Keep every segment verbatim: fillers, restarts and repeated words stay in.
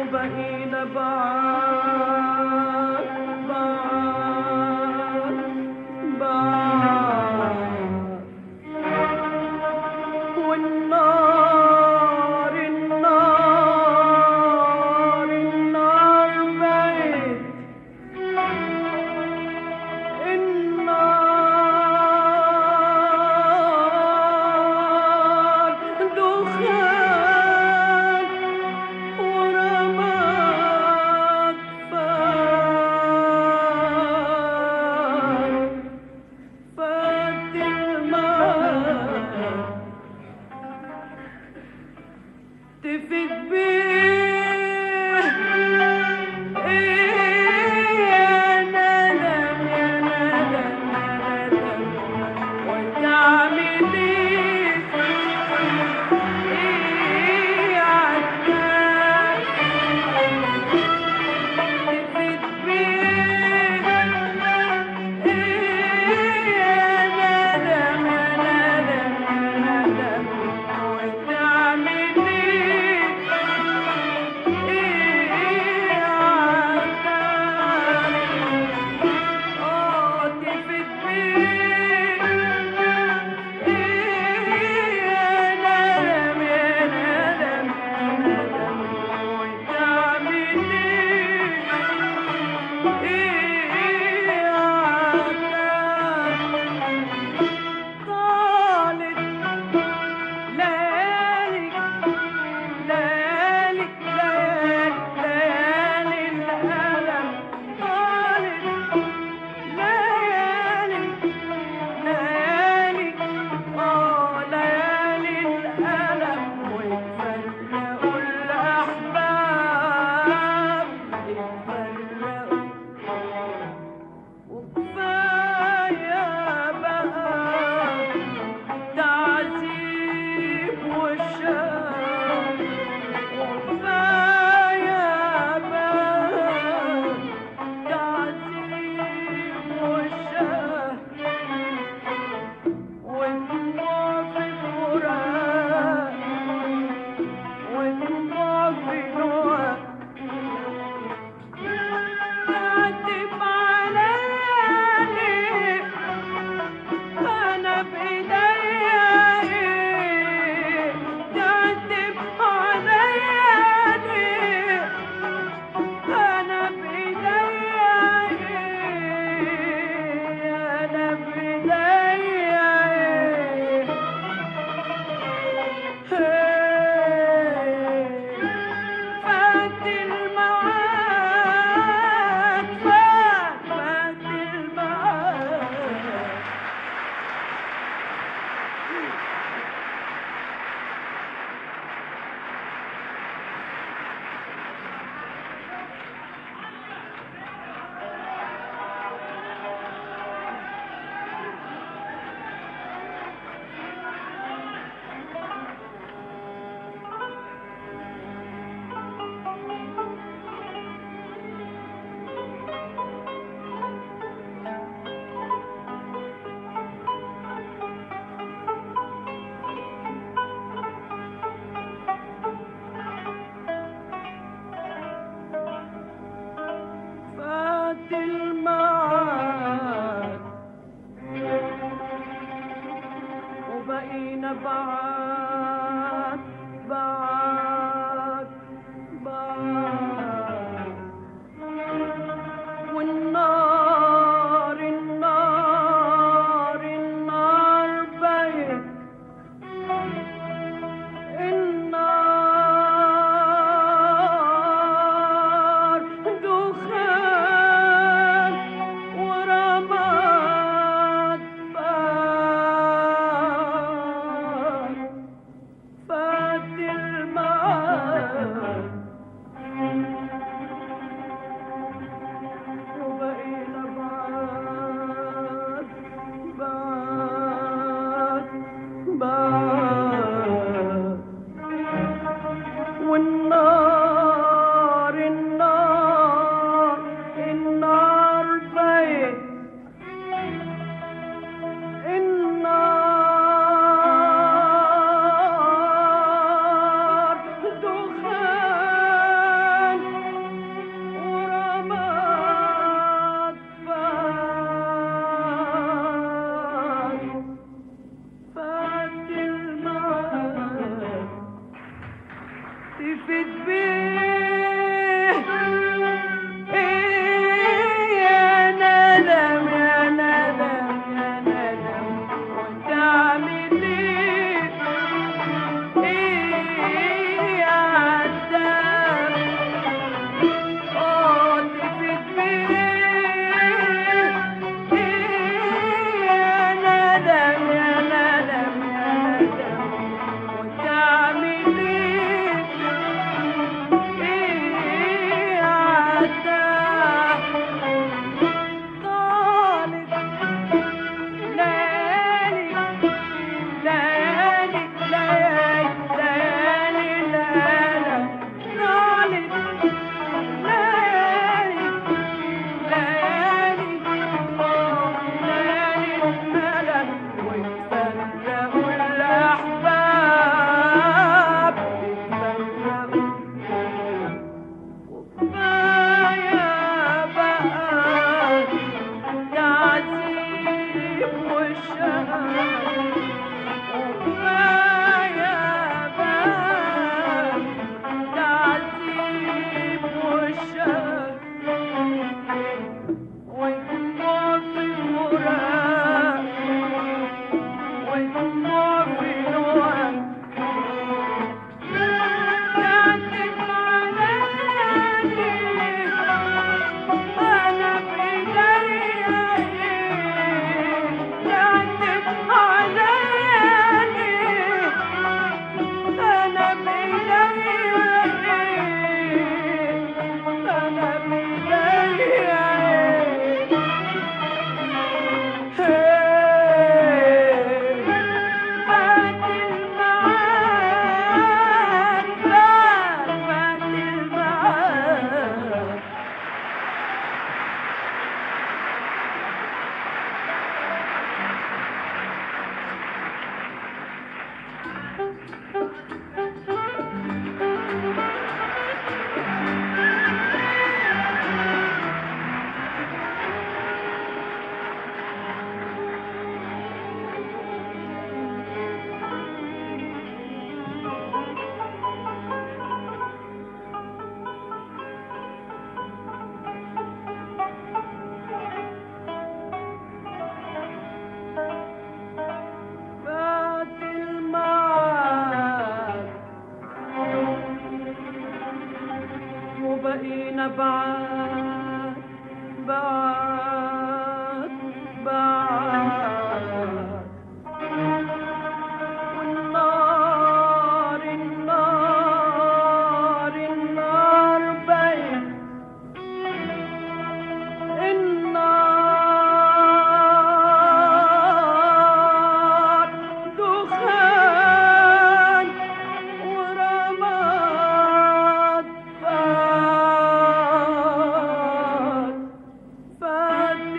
وبقينا بعاد بعاد بعاد، والنار النار النار بقت النار دخان ورماد وبقينا بعاد بعاد بعاد والنار النار النار بين النار دخان ورماد فات فات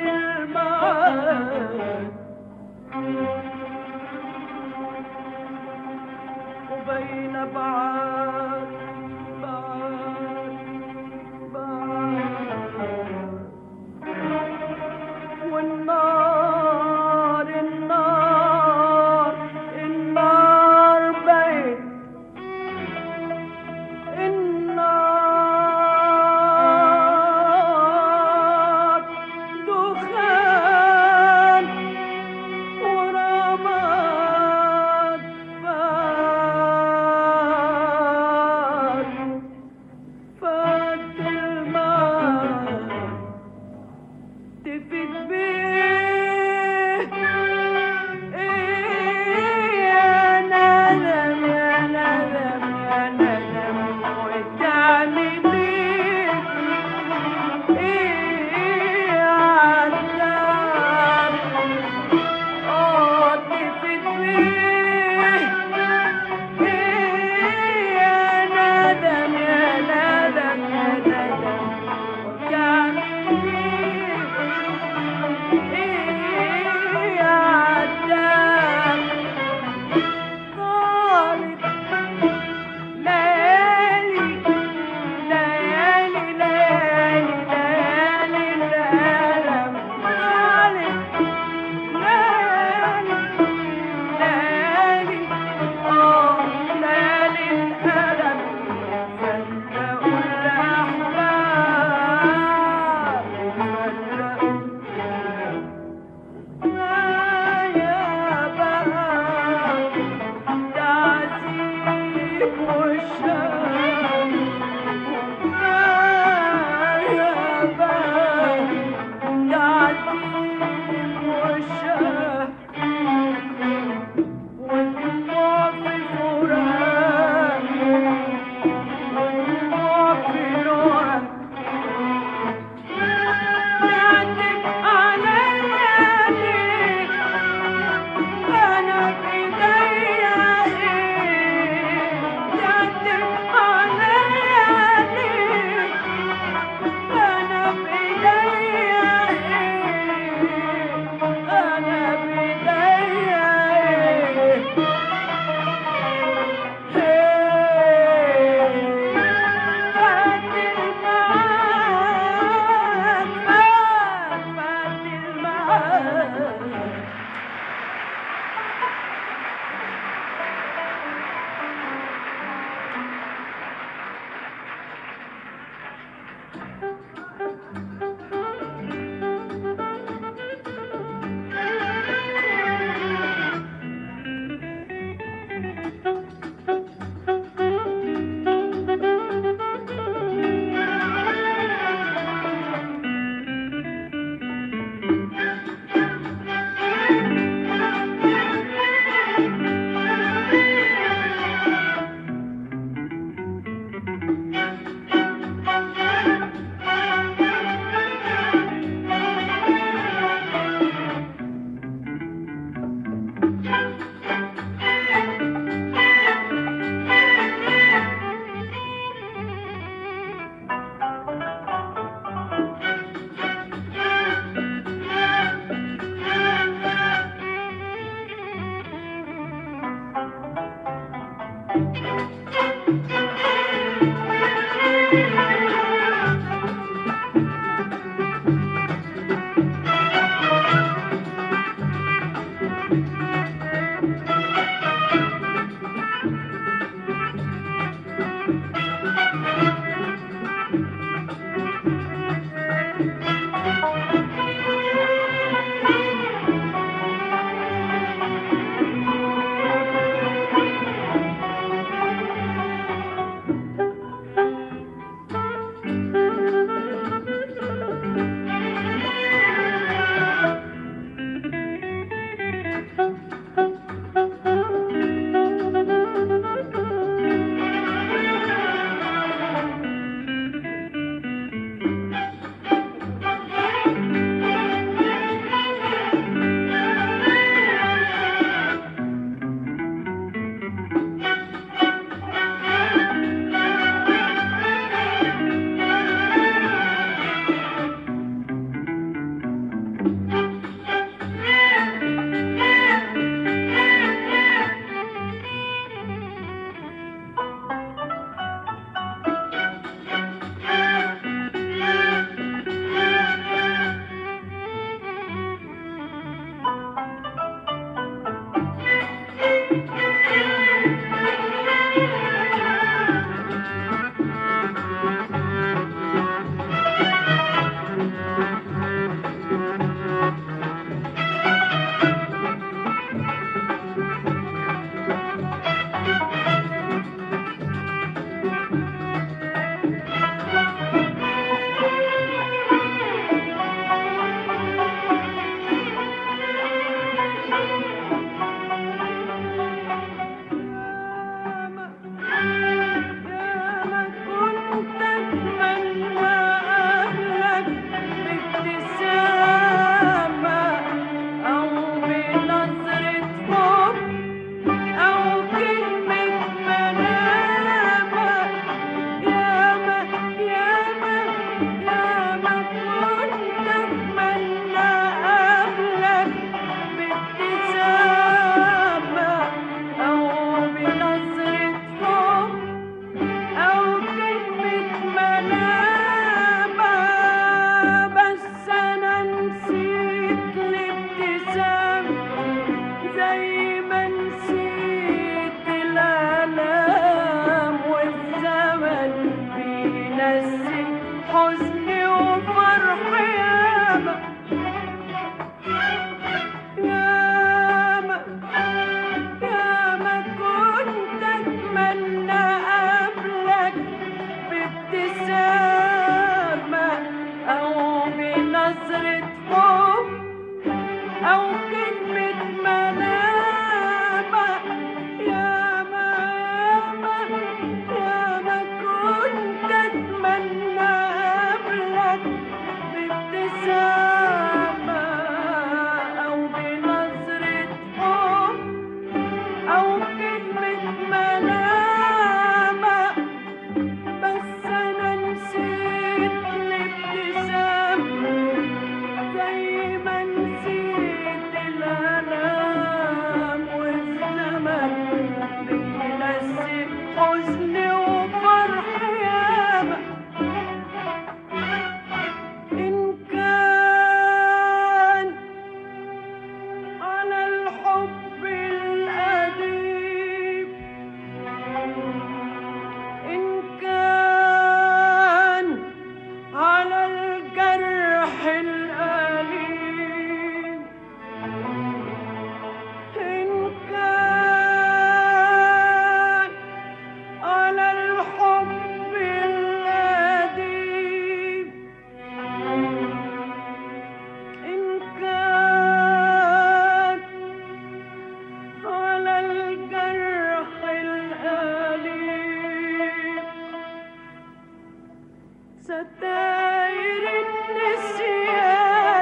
ستاير النسيان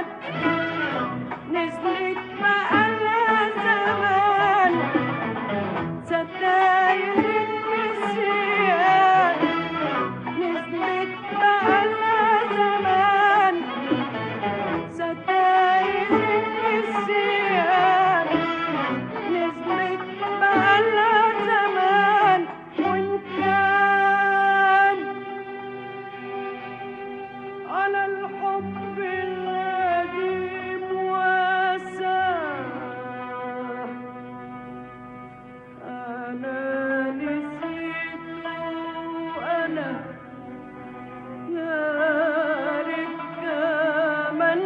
نزلت بقالها زمان، ستاير النسيان نزلت بقالها زمان، ستاير النسيان نزلت بقالها زمان. وإن كان على الحب القديم واساه، أنا نسيته أنا يا ريت كمان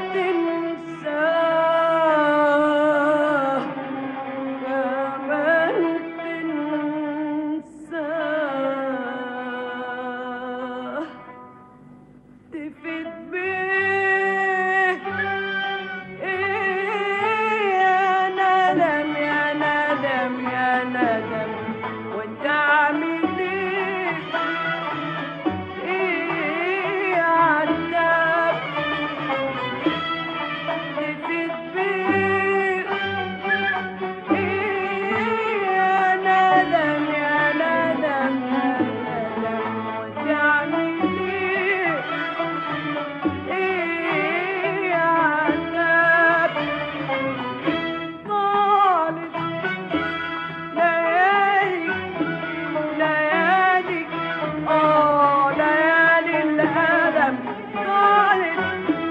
تنساه، كمان تنساه. تفت بيه إيه يا ندم يا ندم يا ندم، وانت عامل ايه ايه يا عتاب. تفت بيه ايه يا ندم يا ندم يا ندم، وانت عامل ايه ايه يا عتاب. طالت ليالي ليالي اه ليالي الألم، طالت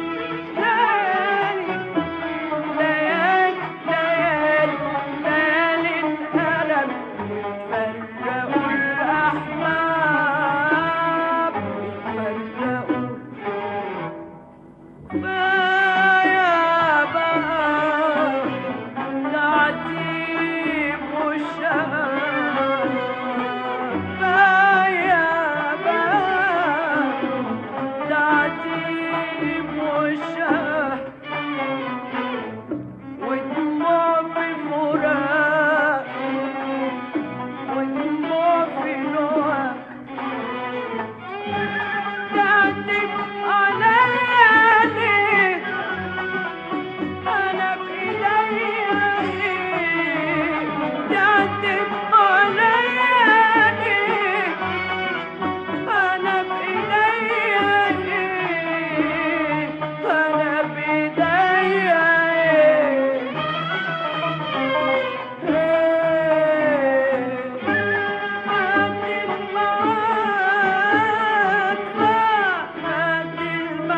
ليالي ليالي ليالي ليالي الألم. فرقوا الأحباب فرقوا، كفاية بقى تعذيب والشقا، كفاية بقى تعذيب والشقا، ودموع في فراق ودموع في نوع. تعتب عليا ليه أنا بإيديا إيه، تعتب عليا ليه أنا بإيديا إيه، أنا بإيديا إيه هات المعاد هات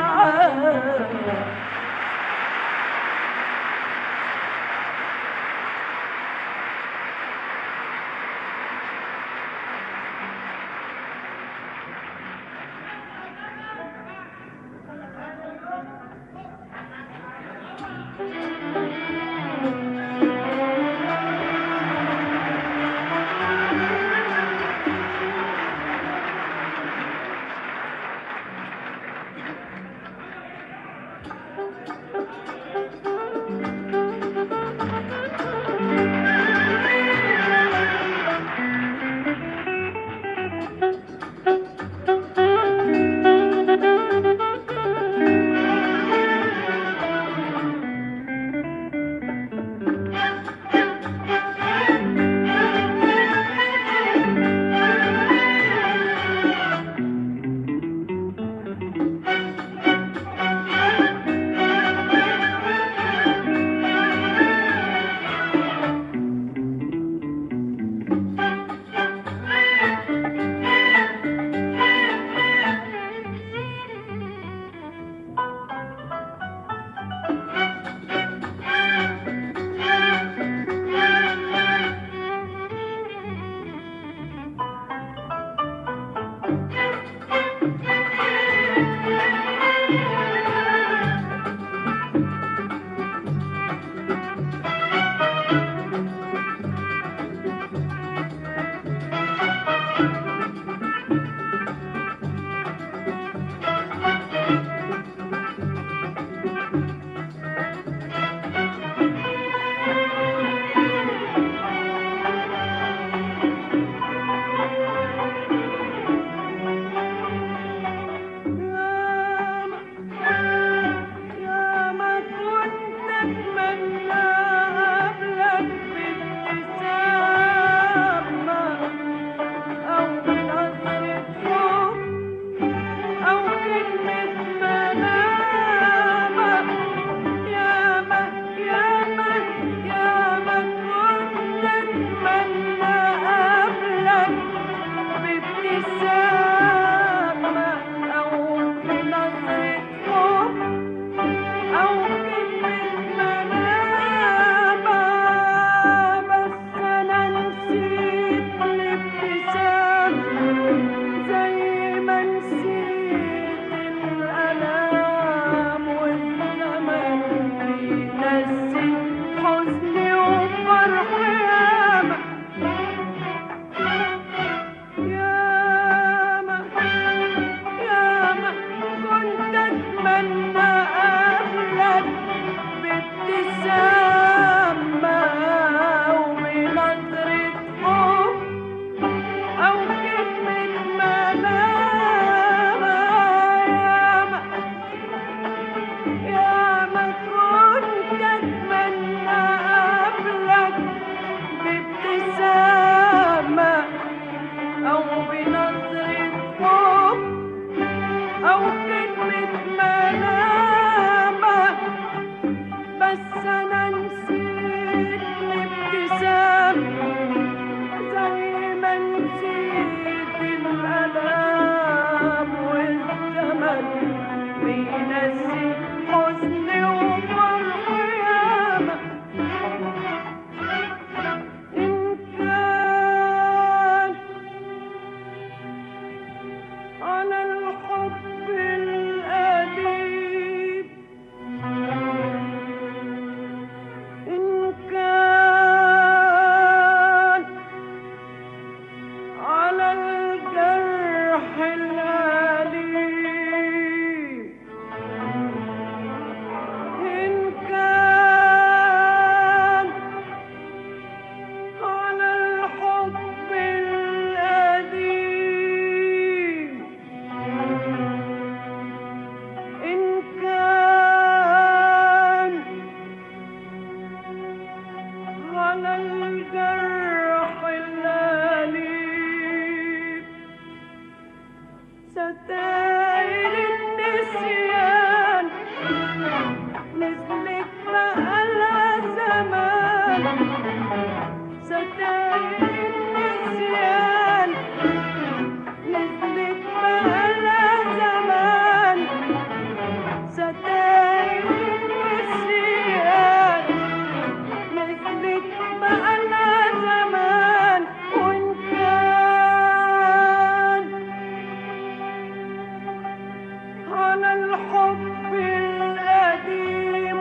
على الحب القديم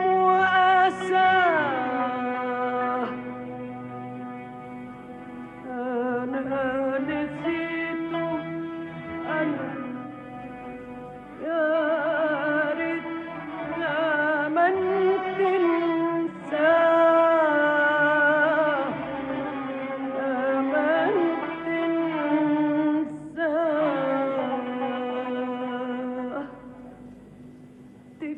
وأساه أنا نسيته أنا يا ريت يا من تنساه يا من تنساه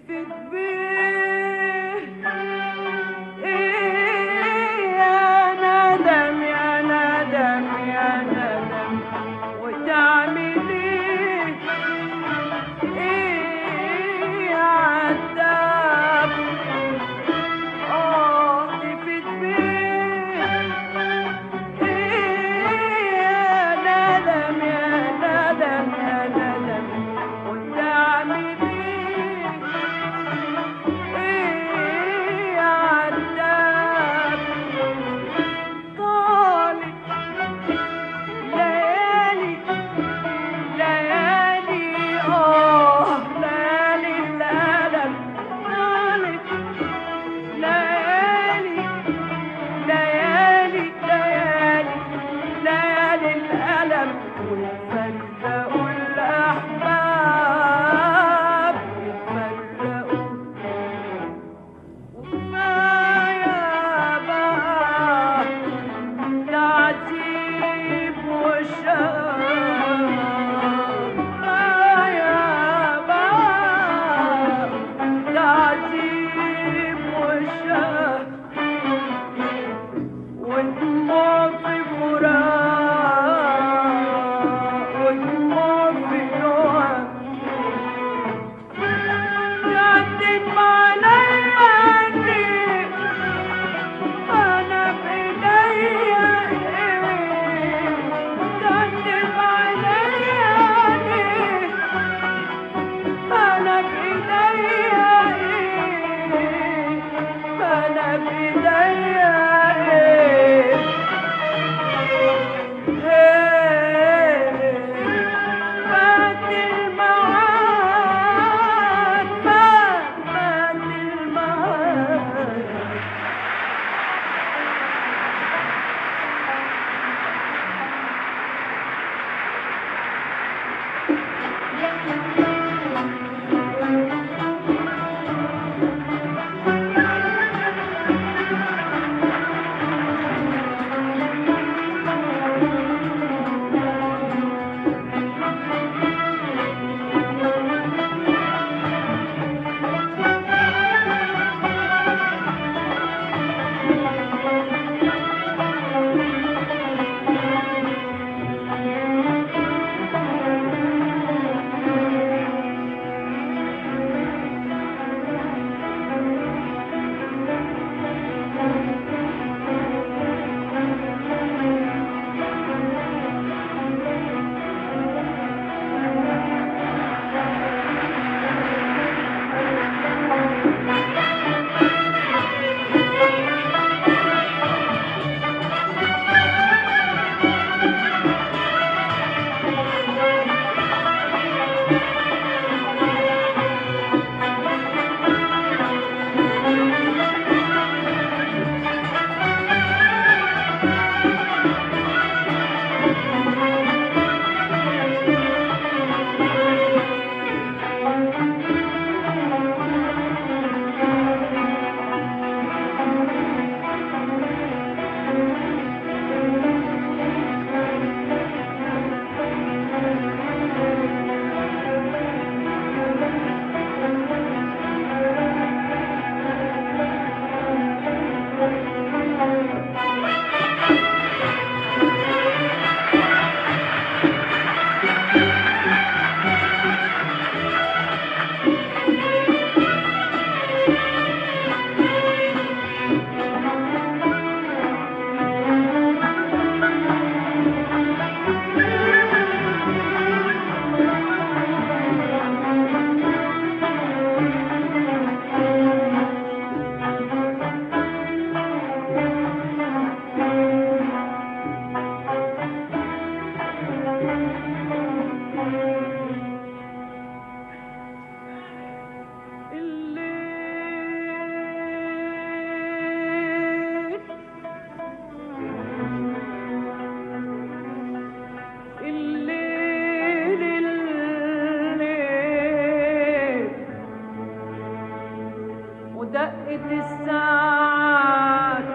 الساعات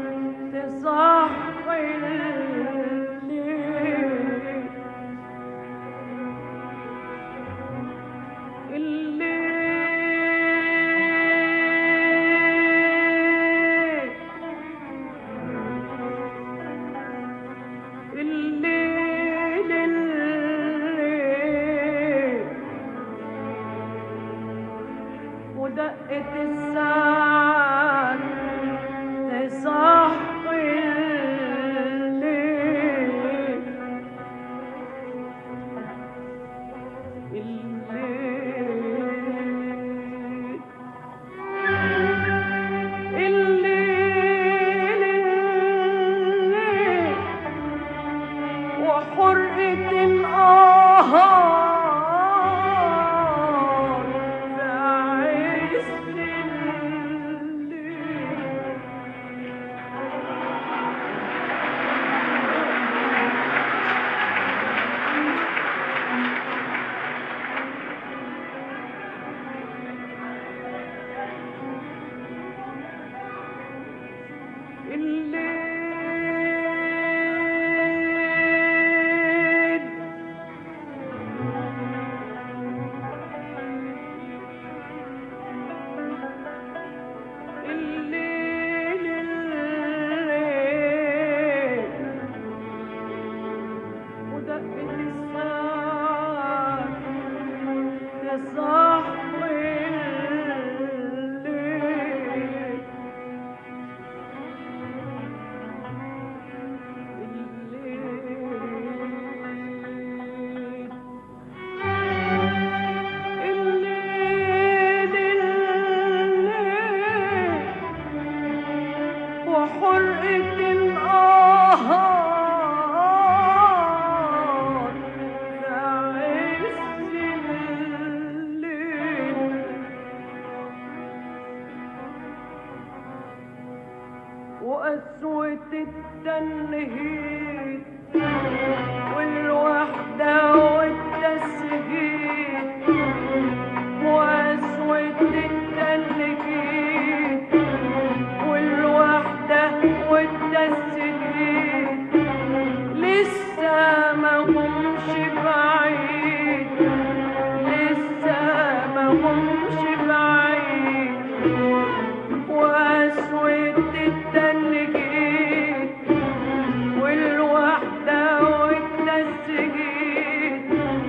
تصحي الليل الليل الليل ودقة الساعات تصحي الليل الليل الليل الليل وحرقة النهار في عز الليل الليل الليل الليل ودقة الساعات تصحي الليل الليل الليل وحرقة النهار في عز الليل وقسوة التنهيد والوحدة والتسجيل وقسوة التنهيد والوحدة والتسجيل لسه ما همش بعيد لسه ما همش بعيد وقسوة التنهيد والوحدة والتسجيل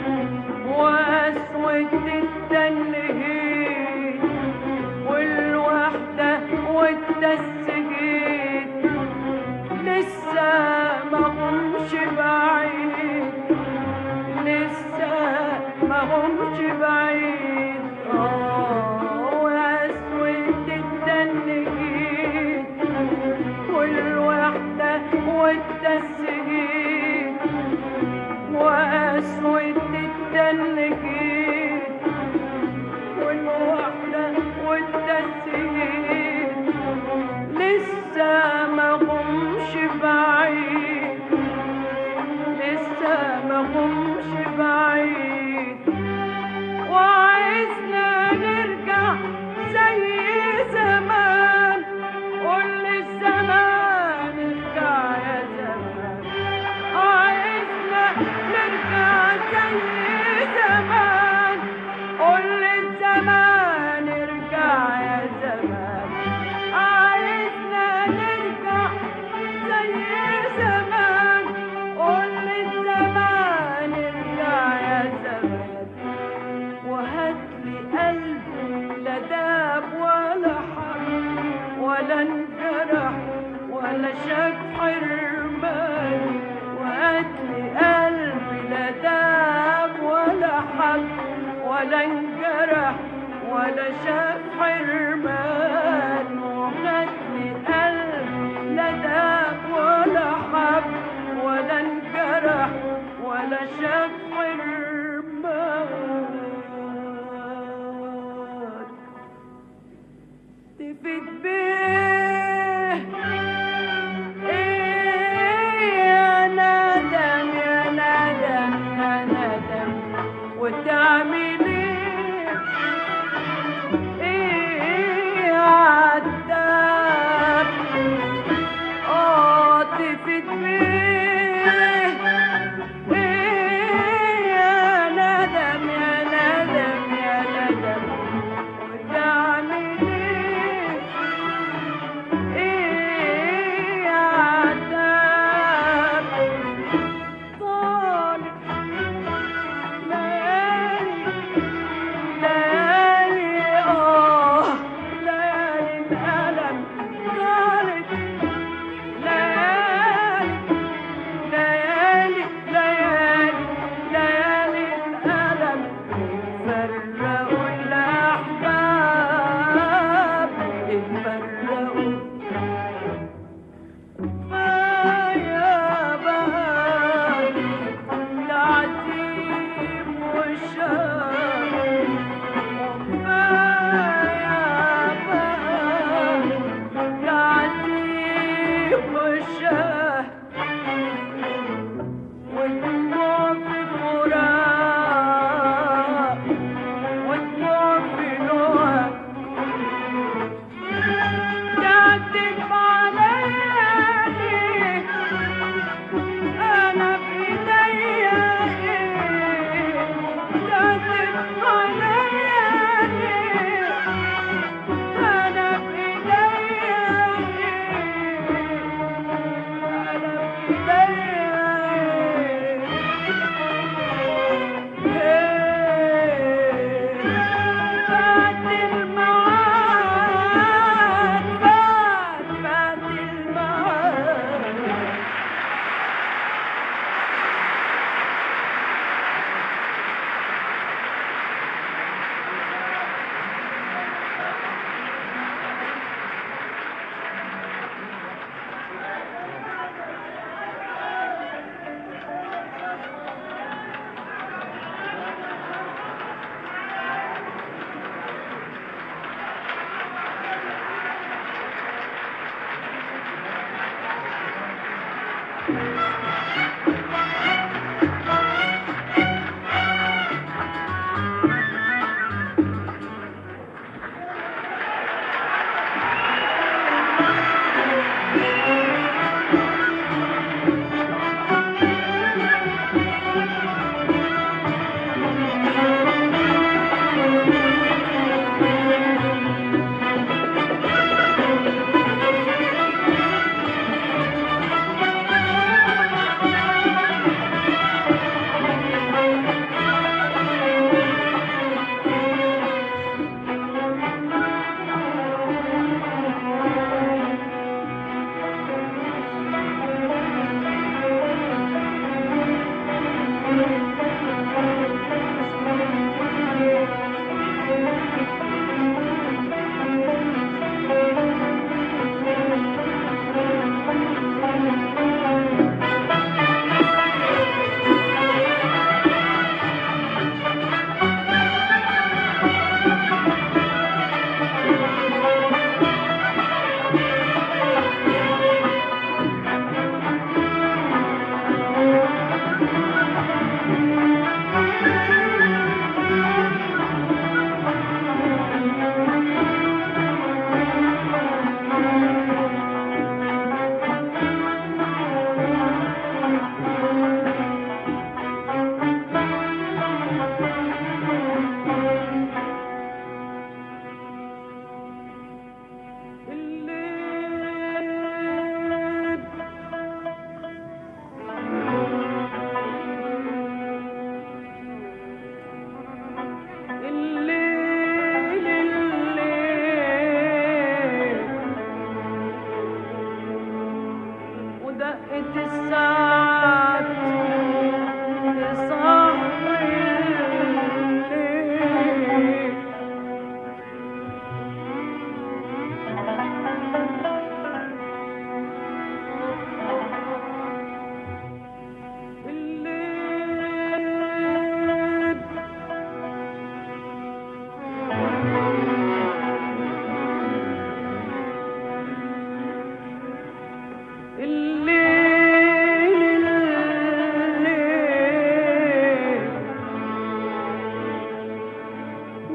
وقسوة التنهيد والوحدة والتسجيل لسه ما همش بعيد لسه ما همش بعيد اه وقسوة التنهيد والوحدة والتسجيل وقسوة التنهيد والوحدة والتسجيل لسه ما همش بعيد لسه ما همش بعيد وعايزنا نرجع زي زمان قول للزمان ارجع يا زمان عايزنا نرجع زي زمان قول للزمان ارجع يا زمان عايزنا نرجع زي زمان قول للزمان ارجع يا زمان وهاتلي قلب لا داب ولا حرب ولا انجرح ولا شاف حرمان وهاتلي قلب لا داب ولا حب ولا انجرح ولا شاف حرمان وهاتلي قلب لا داب ولا حب ولا انجرح ولا شاف حرمان تفيد بيه ايه يا ندم يا ندم يا ندم وتعمل ايه ايه عد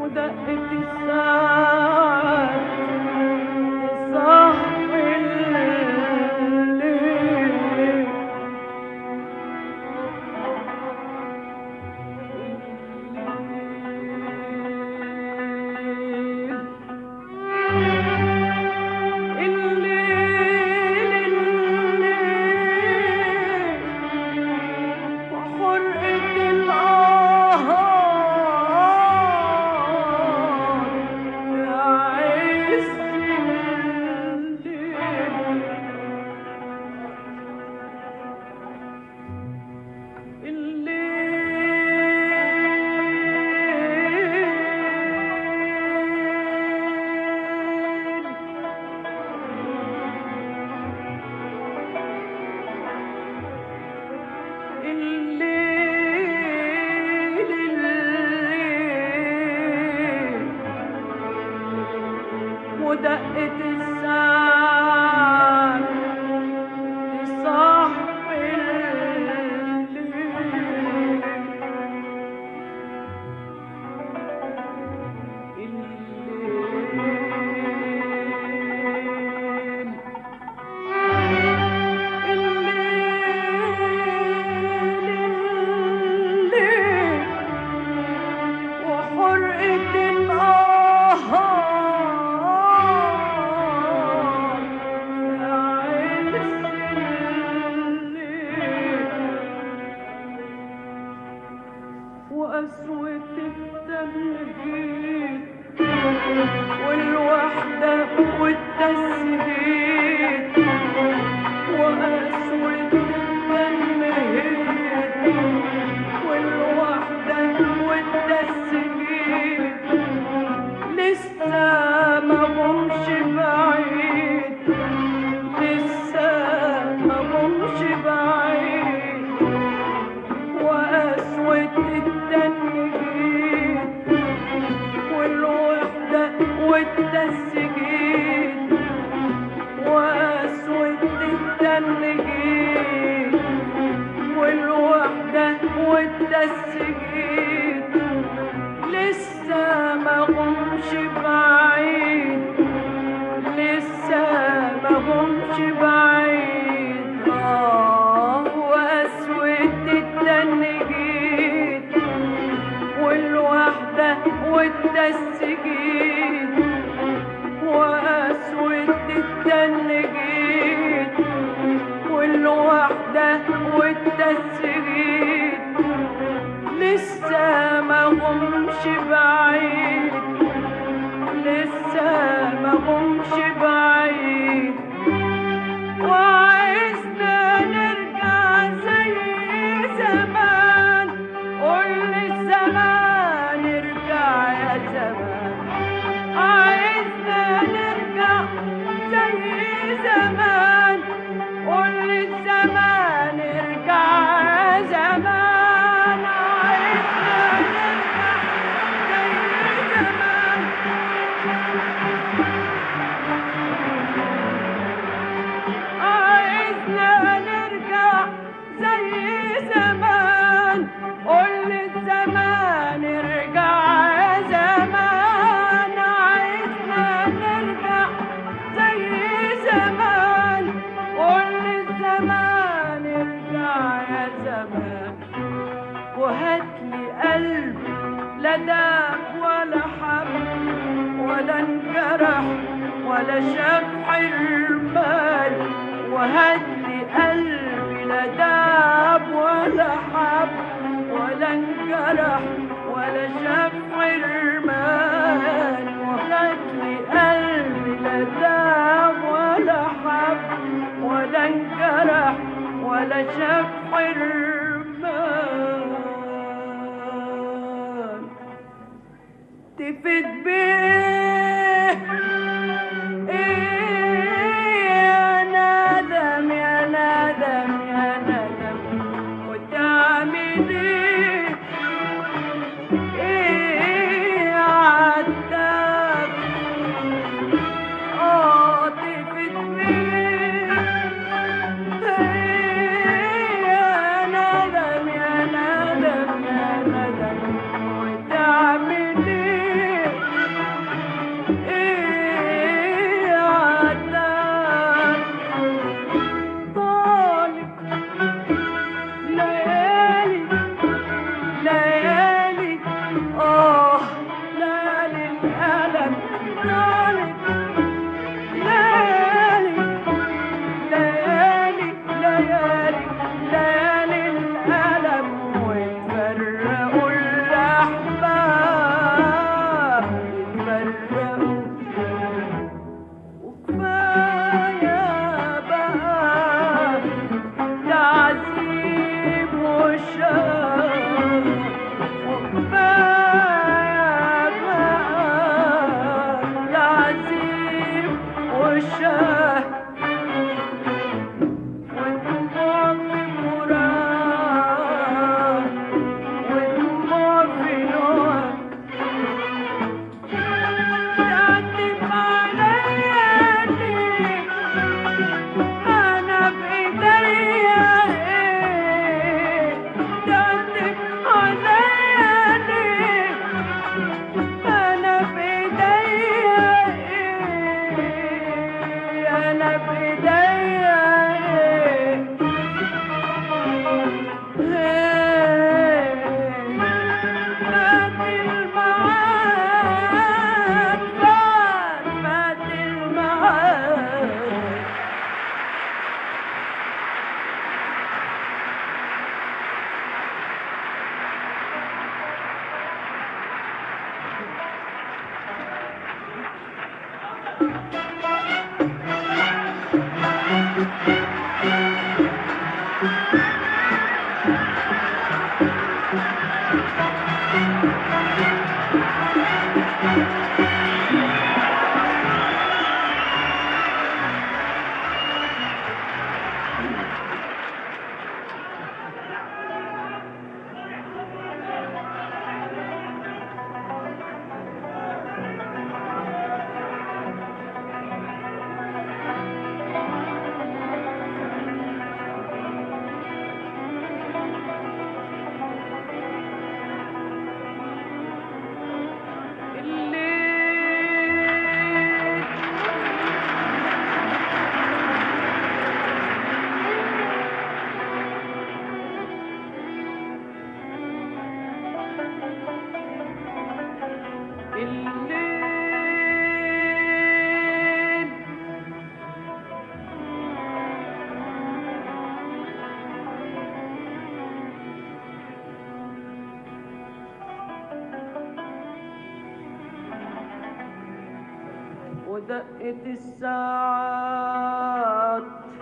ودقت الساعة تصحي الليل. ودقت الساعة تصحي وقسوة التمهيد والوحدة والتسهيد، وقسوة التمهيد والوحدة والتسهيد، لسه ما قمش بعيد، لسه ما قمش بعيد. وقسوة التنجيد والوحدة والتسجيل، وقسوة التنجيد والوحدة والتسجيل، لسه ما قمش بعيد، لسه ما قمش بعيد. آه وقسوة التنجيد والوحدة والتسجيل، وقسوة التنجيد والوحدة والتسجيل، لسه ما قمش بعيد، لسه ما قمش بعيد. وعايزنا نرجع زي زمان، قول للزمان ارجع يا زمان. عايزنا نرجع زي زمان، قول للزمان ارجع يا زمان. عايزنا نرجع زي زمان، عايزنا نرجع زي زمان، قول للزمان ارجع يا زمان. عايزنا نرجع زي زمان، قول للزمان ارجع يا زمان. وهاتلي قلب لا داب ولا حب ولا انجرح ولا شاف حرمان، وهاتلي قلب لا داب ولا حب ولا انجرح ولا شاف حرمان. وهاتلي قلب لا داب ولا حب ولا انجرح ولا شاف حرمان، تفت بيه ايه يا ندم يا ندم يا ندم، وتعمل ايه ايه عالدم. اه تفت بيه ايه يا ندم يا ندم يا ندم، وتعمل ايه ودقت الساعات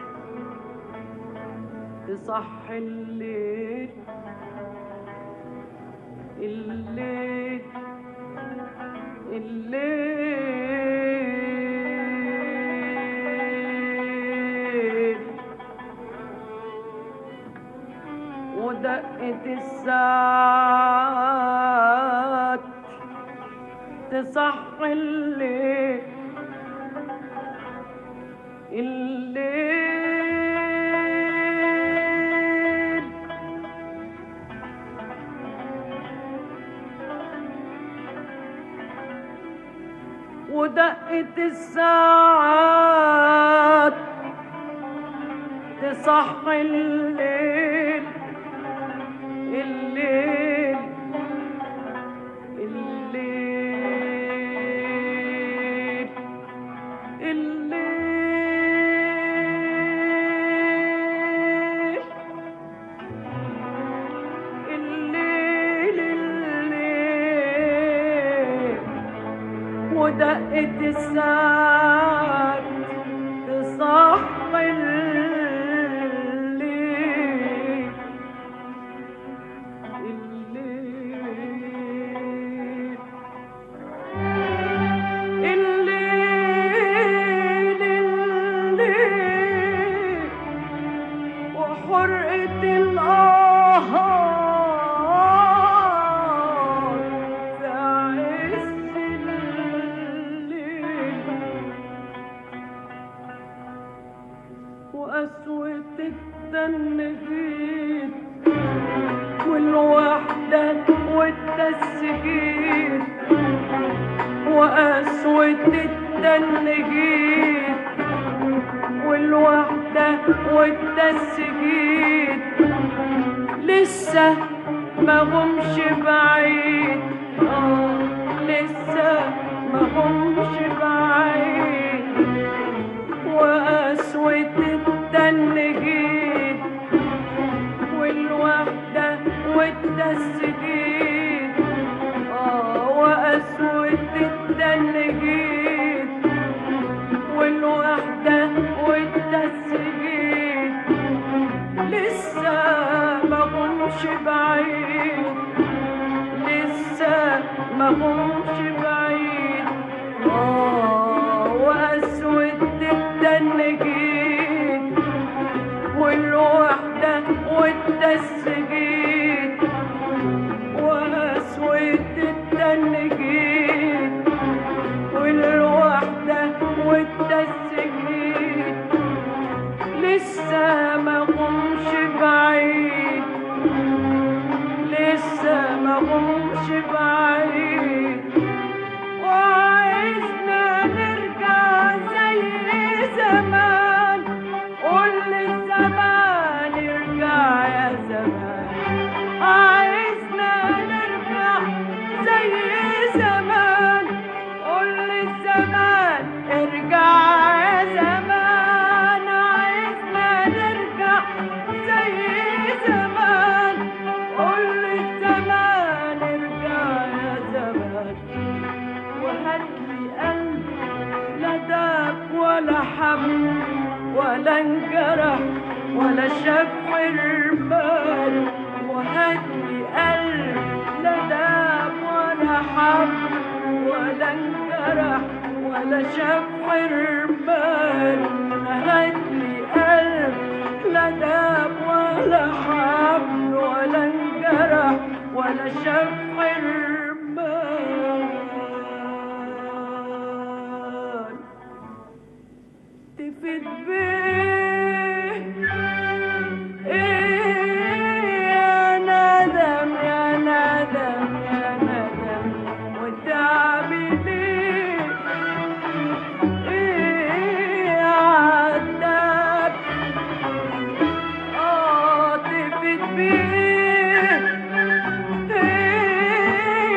تصحي الليل الليل الليل ودقت الساعات تصحي الليل الليل ودقت الساعات تصحي الليل الليل الليل الليل الليل الليل ودقت الساعات تصحي الليل الليل الليل الليل وحرقة القهار في عز الليل وقسوة التنجيد والوحدة والتسجيل وقسوة التنجيد والوحدة والتسجيل لسه ما همش بعيد آه لسه ما همش بعيد، وقسوة التنجيد والوحدة والتسجيل. آه وقسوة التنجيد والوحدة والتسجيل لسه ما همش بعيد، لسه ما همش بعيد. آه وقسوة التنجيد والوحدة والتسجيل، وقسوة التنجيد والوحدة والتسجيل لسه ما همش بعيد، لسه ما همش بعيد. وعايزنا نرجع زي زمان، قول للزمان ارجع يا زمان. عايزنا نرجع زي زمان، قول للزمان ارجع يا زمان. عايزنا نرجع زي زمان، قول للزمان ارجع يا زمان. وهاتلي قلب لا داب ولا حب ولا انجرح ولا شاف حرمان. وهاتلي قلب لا داب ولا حب ولا انجرح ولا شاف حرمان. هاتلي قلب لا داب ولا حب ولا انجرح ولا شاف حرمان. تفيد بيه ايه يا ندم يا ندم يا ندم، وتعبي ليه ايه يا عذاب. اه تفيد بيه ايه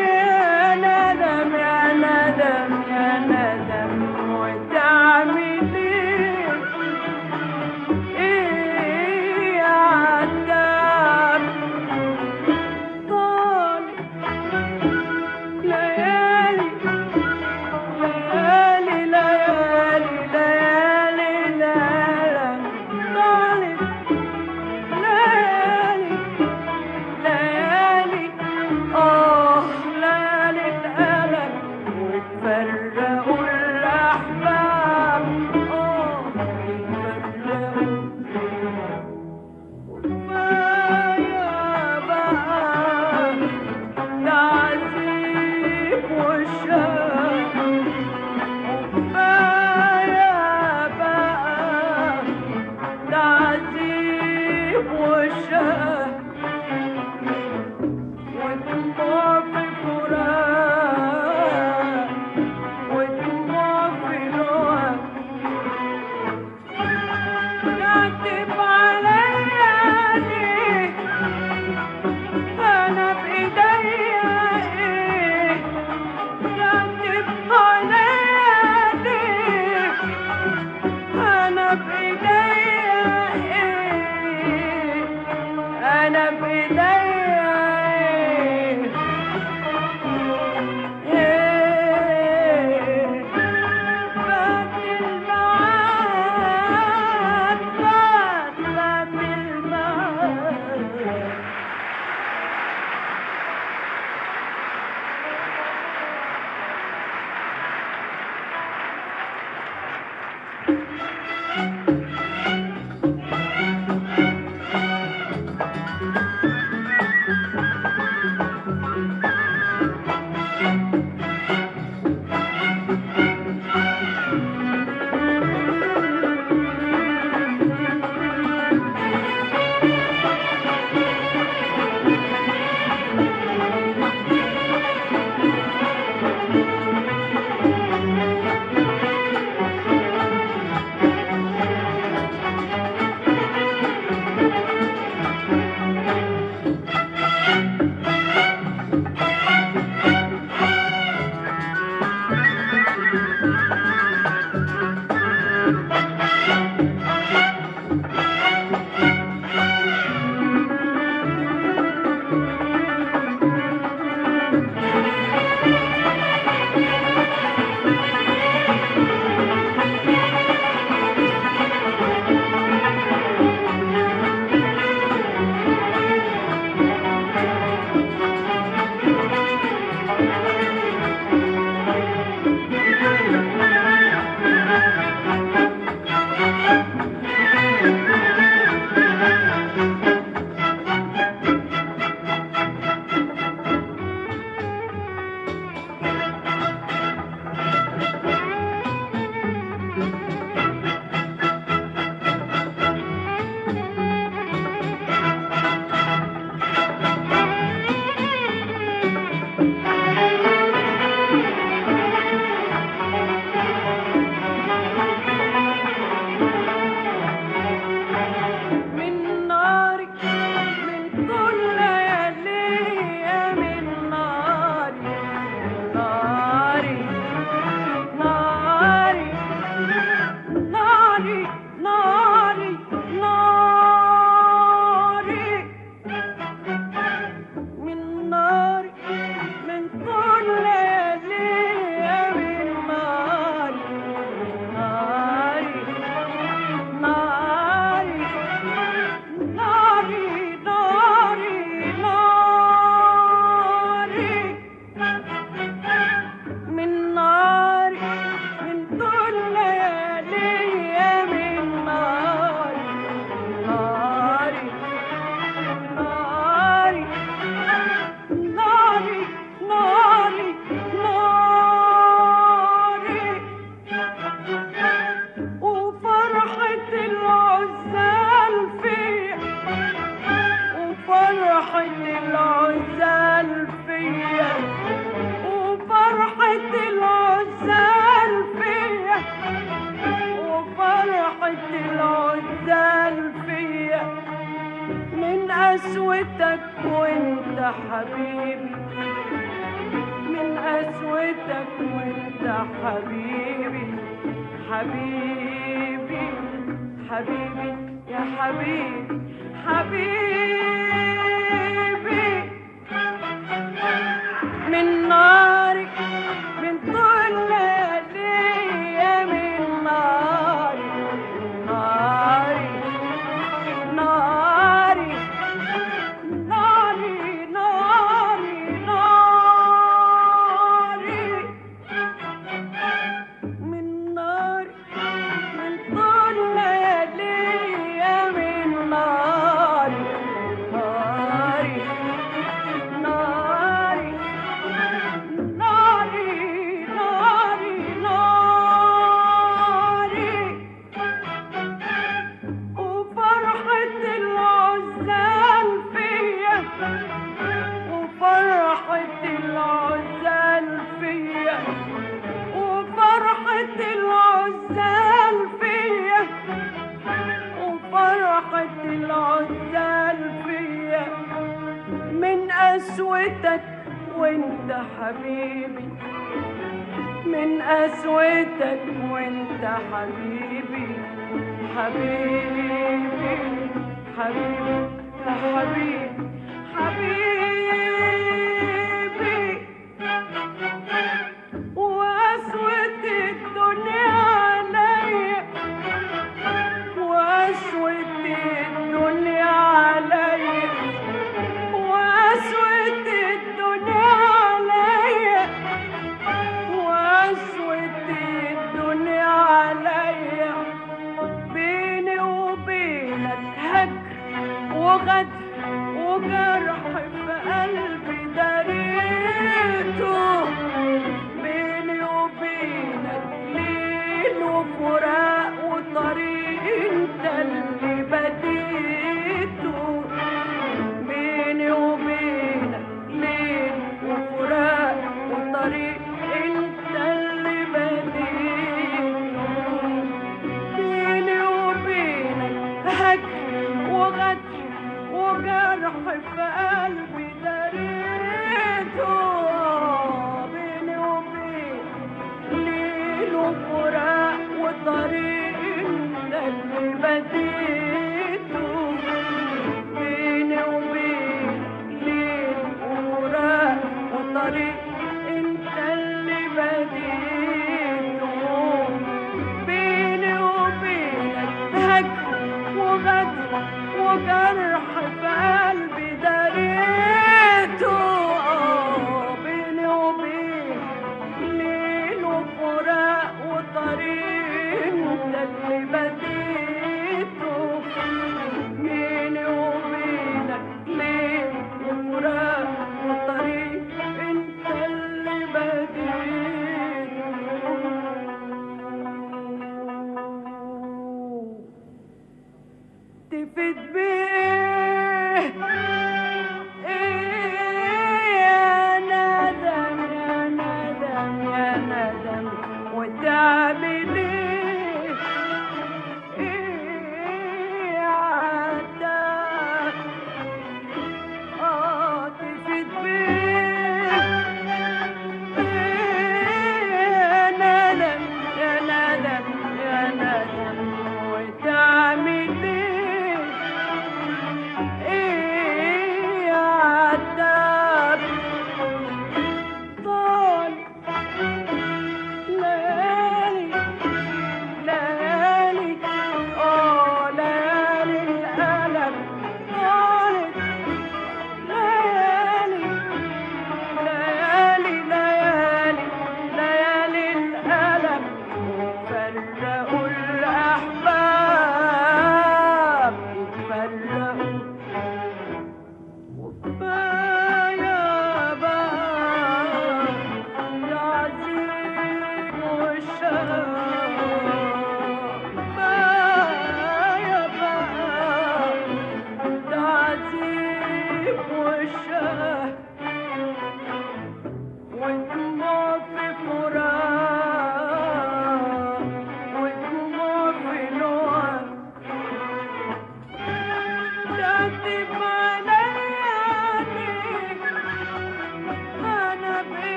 قسوتك وانت حبيبي، من قسوتك وانت حبيبي، حبيبي حبيبي يا حبيبي حبيبي، من نارك من طول ليالي، من ناري ناري ناري ناري ناري ناري، من ناري من طول ليالي، من ناري ناري ناري ناري ناري ناري، وفرحة العزال فيا، وفرحة العزال فيا، وفرحة العزال فيا، وفرحة العزال فيا، من قسوتك وانت حبيبي، من قسوتك وانت حبيبي، حبيبي حبيبي يا حبيبي حبيبي، وقسوة الدنيا عليا، وقسوة الدنيا عليا، وقسوة الدنيا عليا، وقسوة الدنيا عليا، بيني وبينك هجر وغدر وجرح في قلبي دريته، بيني وبينك ليل وفراق وطريق انت اللي بديته، بيني وبينك ليل وفراق وطريق انت اللي بديته، بيني وبينك هجر وغدر وجرح في قلبي دريته، بيني وبينك ليل وفراق وطريق انت اللي بديته، بيني وبينك ليل وفراق وطريق انت اللي بديته، بيني وبينك هجر وغدر وجرح في قلبي دريته، بيني وبينك ليل وفراق وطريق انت اللي بديته، بيني وبينك ليل وفراق وطريق انت اللي بديته، تفيد بيه ايه يا ندم يا ندم يا ندم وتعب